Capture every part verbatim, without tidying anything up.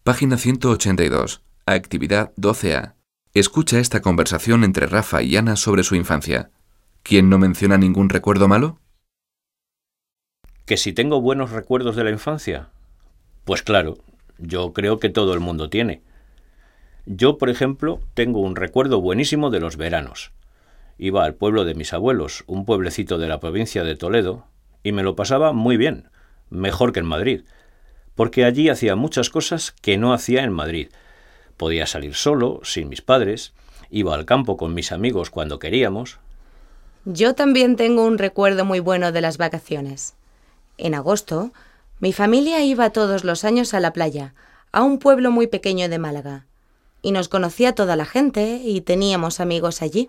Página ciento ochenta y dos. Actividad doce A. Escucha esta conversación entre Rafa y Ana sobre su infancia. ¿Quién no menciona ningún recuerdo malo? ¿Que si tengo buenos recuerdos de la infancia? Pues claro, yo creo que todo el mundo tiene. Yo, por ejemplo, tengo un recuerdo buenísimo de los veranos. Iba al pueblo de mis abuelos, un pueblecito de la provincia de Toledo, y me lo pasaba muy bien, mejor que en Madrid, porque allí hacía muchas cosas que no hacía en Madrid. Podía salir solo, sin mis padres, iba al campo con mis amigos cuando queríamos. Yo también tengo un recuerdo muy bueno de las vacaciones. En agosto, mi familia iba todos los años a la playa, a un pueblo muy pequeño de Málaga, y nos conocía toda la gente y teníamos amigos allí.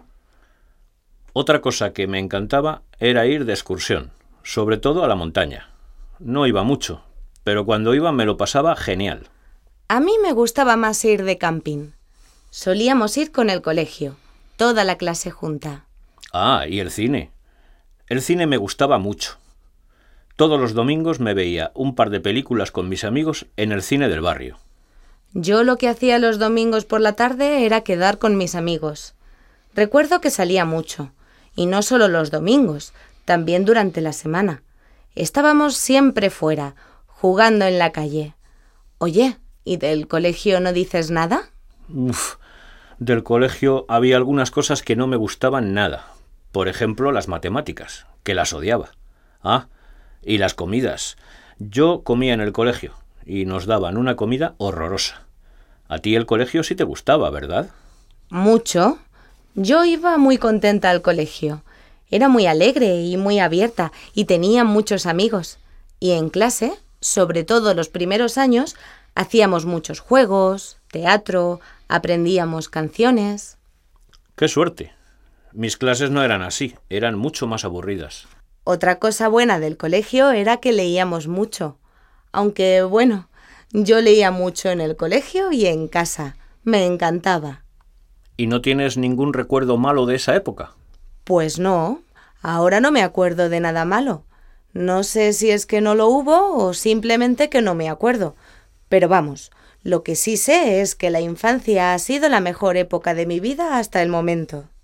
Otra cosa que me encantaba era ir de excursión, sobre todo a la montaña. No iba mucho, pero cuando iba me lo pasaba genial. A mí me gustaba más ir de camping. Solíamos ir con el colegio, toda la clase junta. Ah, y el cine. El cine me gustaba mucho. Todos los domingos me veía un par de películas con mis amigos en el cine del barrio. Yo lo que hacía los domingos por la tarde era quedar con mis amigos. Recuerdo que salía mucho, y no solo los domingos, también durante la semana. Estábamos siempre fuera, jugando en la calle. Oye, ¿y del colegio no dices nada? Uf, del colegio había algunas cosas que no me gustaban nada. Por ejemplo, las matemáticas, que las odiaba. Ah, y las comidas. Yo comía en el colegio y nos daban una comida horrorosa. A ti el colegio sí te gustaba, ¿verdad? Mucho. Yo iba muy contenta al colegio. Era muy alegre y muy abierta y tenía muchos amigos. Y en clase, sobre todo los primeros años, hacíamos muchos juegos, teatro, aprendíamos canciones. ¡Qué suerte! Mis clases no eran así, eran mucho más aburridas. Otra cosa buena del colegio era que leíamos mucho. Aunque, bueno, yo leía mucho en el colegio y en casa. Me encantaba. ¿Y no tienes ningún recuerdo malo de esa época? Pues no, ahora no me acuerdo de nada malo. No sé si es que no lo hubo o simplemente que no me acuerdo. Pero vamos, lo que sí sé es que la infancia ha sido la mejor época de mi vida hasta el momento.